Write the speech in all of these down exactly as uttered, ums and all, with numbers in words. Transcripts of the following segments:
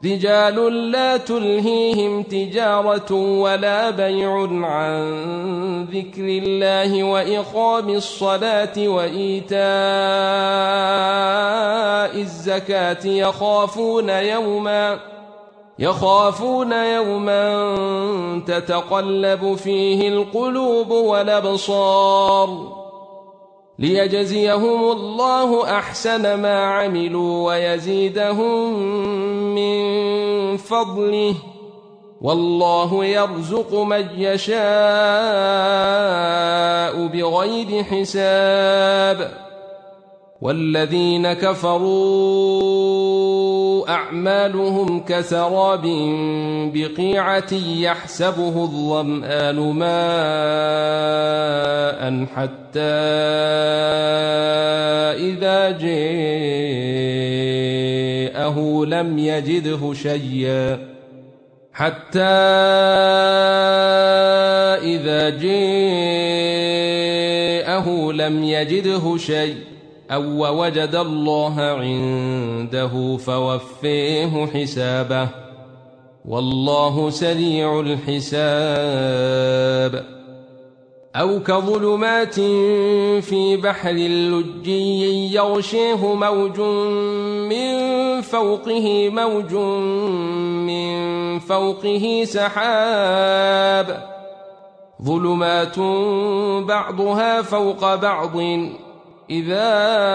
رجال لا تلهيهم تجارة ولا بيع عن ذكر الله وإقام الصلاة وإيتاء الزكاة يخافون يوما يخافون يوما تتقلب فيه القلوب والأبصار ليجزيهم الله أحسن ما عملوا ويزيدهم من فضله والله يرزق من يشاء بغير حساب. والذين كفروا أعمالهم كسراب بقيعة يحسبه الظمآن ماء حتى إذا جاءه لم يجده شيئا حتى إذا جاءه لم يجده شيئا أو وجد الله عنده فوفيه حسابه والله سريع الحساب. أو كظلمات في بحر لجي يغشيه موج من فوقه موج من فوقه سحاب ظلمات بعضها فوق بعض إذا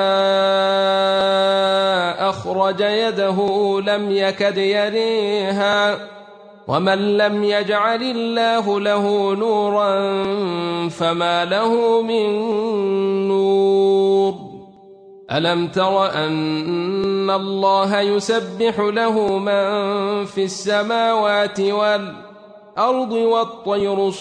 أخرج يده لم يكد يريها ومن لم يجعل الله له نورا فما له من نور. ألم تر أن الله يسبح له من في السماوات والأرض والطير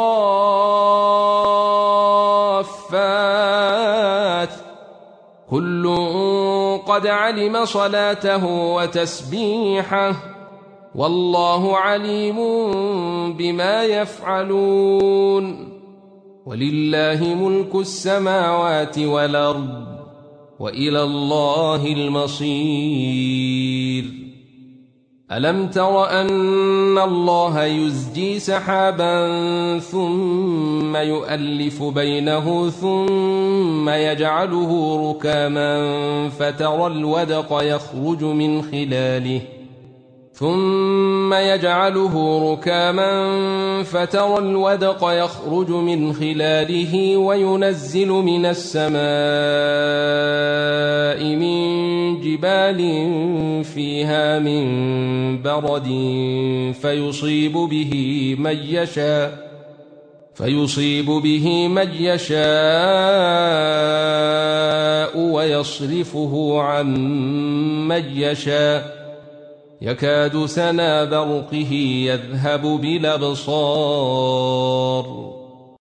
صافات كل قد علم صلاته وتسبيحه والله عليم بما يفعلون. ولله ملك السماوات والأرض وإلى الله المصير. ألم تر أن الله يزجي سحابا ثم يؤلف بينه ثم يجعله ركاما فترى الودق يخرج من خلاله ثم يجعله ركاما فترى الودق يخرج من خلاله وينزل من السماء من جبال فيها من برد فيصيب به من يشاء فيصيب به من يشاء ويصرفه عن من يشاء يكاد سنا برقه يذهب بالأبصار